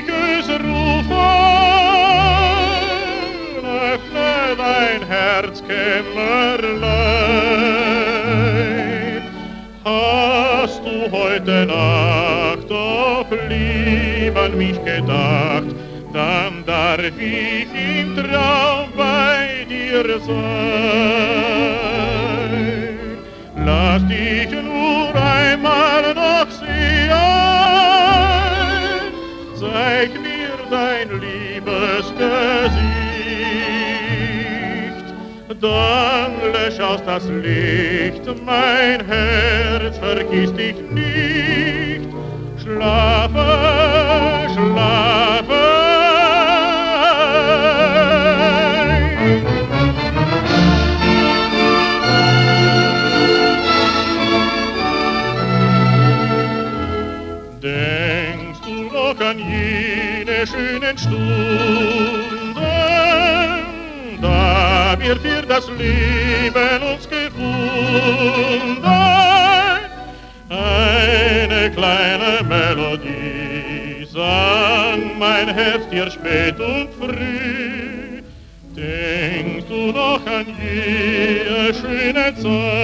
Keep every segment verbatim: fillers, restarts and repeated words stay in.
heimliches Rufen, öffne dein Herzkämmerlein. Hast du heute Nacht auch lieb an mich gedacht, dann darf ich im Traum bei dir sein. Lass dich nur einmal noch sehen, zeig mir dein Liebesgesicht, dann lösch aus das Licht, mein Herz, vergiss dich nicht. Schlafe, schlafe. Denkst du noch an jene schönen Stunden, da wir für das Leben uns gefunden? Eine kleine Melodie sang mein Herz dir spät und früh. Denkst du noch an jene schöne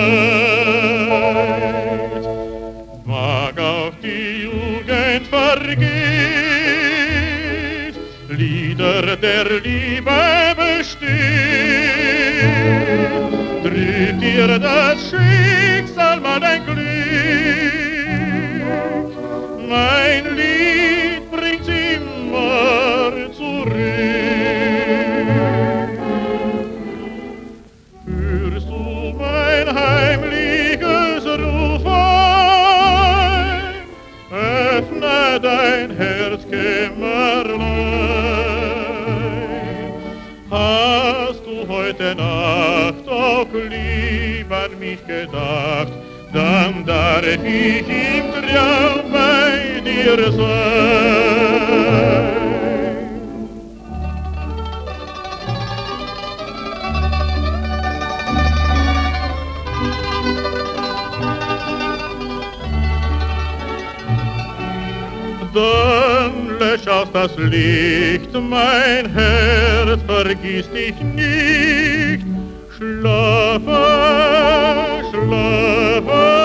Zeit? Mag auch die Jugend vergeht, Lieder der Liebe bestehen. Trübt dir das Schicksal mal dein Glück, mein Lied bringt's immer zurück. Hörst du mein heimliches Rufen, öffne dein Herzkämmerlein. Hast du heute Nacht auch lieb an mich gedacht, dann darf ich im Traum bei dir sein. Dann lösch aus das Licht, mein Herz, vergiss dich nicht. Schlafe, schlafe.